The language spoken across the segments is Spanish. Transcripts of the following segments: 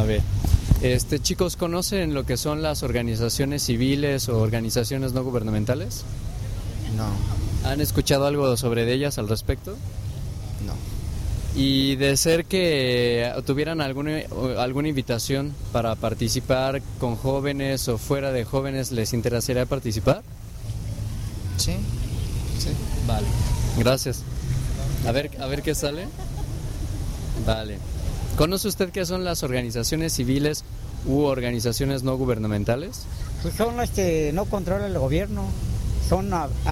ver, chicos, ¿conocen lo que son las organizaciones civiles o organizaciones no gubernamentales? No. ¿Han escuchado algo sobre ellas al respecto? No. Y de ser que tuvieran alguna invitación para participar con jóvenes o fuera de jóvenes, ¿les interesaría participar? Sí. Vale. Gracias. A ver qué sale. Vale. ¿Conoce usted qué son las organizaciones civiles u organizaciones no gubernamentales? Pues son las que no controla el gobierno, son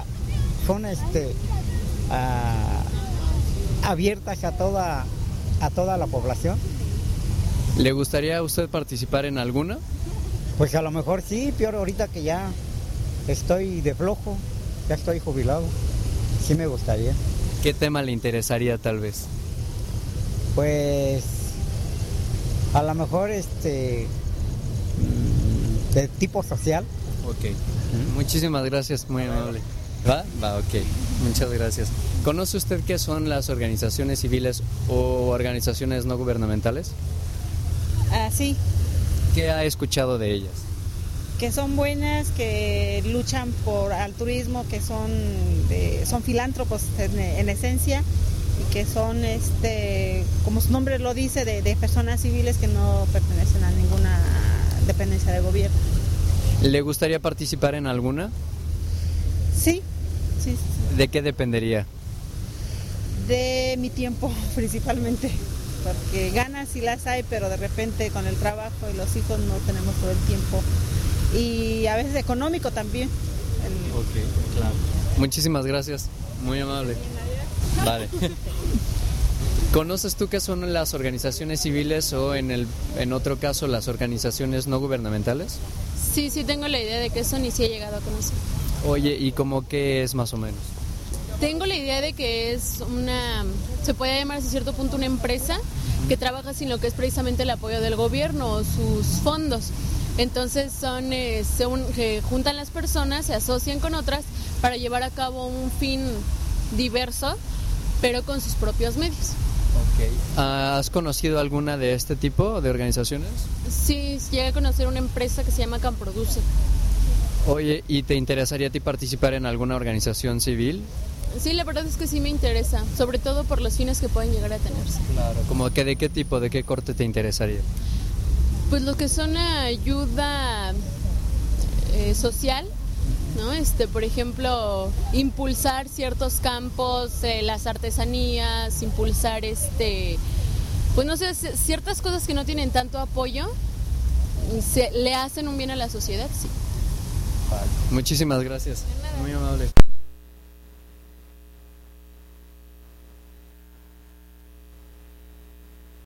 abiertas a toda la población. ¿Le gustaría a usted participar en alguna? Pues a lo mejor sí, peor ahorita que ya estoy de flojo, ya estoy jubilado, sí me gustaría. ¿Qué tema le interesaría tal vez? Pues a lo mejor de tipo social. Ok. Muchísimas gracias, muy amable. Va, ok. Muchas gracias. ¿Conoce usted qué son las organizaciones civiles o organizaciones no gubernamentales? Sí. ¿Qué ha escuchado de ellas? Que son buenas, que luchan por altruismo, que son filántropos en esencia, y que son, como su nombre lo dice, de personas civiles que no pertenecen a ninguna dependencia del gobierno. ¿Le gustaría participar en alguna? Sí. ¿De qué dependería? De mi tiempo, principalmente, porque ganas sí las hay, pero de repente con el trabajo y los hijos no tenemos todo el tiempo, y a veces económico también. Ok, claro. Muchísimas gracias, muy amable. Vale. ¿Conoces tú qué son las organizaciones civiles o en otro caso las organizaciones no gubernamentales? Sí, tengo la idea de qué son y sí he llegado a conocer. Oye, ¿y cómo qué es más o menos? Tengo la idea de que es se puede llamar hasta cierto punto una empresa que trabaja sin lo que es precisamente el apoyo del gobierno o sus fondos. Entonces se juntan las personas, se asocian con otras para llevar a cabo un fin diverso, pero con sus propios medios. Okay. ¿Has conocido alguna de este tipo de organizaciones? Sí, llegué a conocer una empresa que se llama Camproduce. Oye, ¿y te interesaría a ti participar en alguna organización civil? Sí, la verdad es que sí me interesa, sobre todo por los fines que pueden llegar a tenerse. Claro. ¿Como que de qué tipo, de qué corte te interesaría? Pues lo que son ayuda social, ¿no? Por ejemplo, impulsar ciertos campos, las artesanías, impulsar pues no sé, ciertas cosas que no tienen tanto apoyo, le hacen un bien a la sociedad, sí. Muchísimas gracias. Muy amable.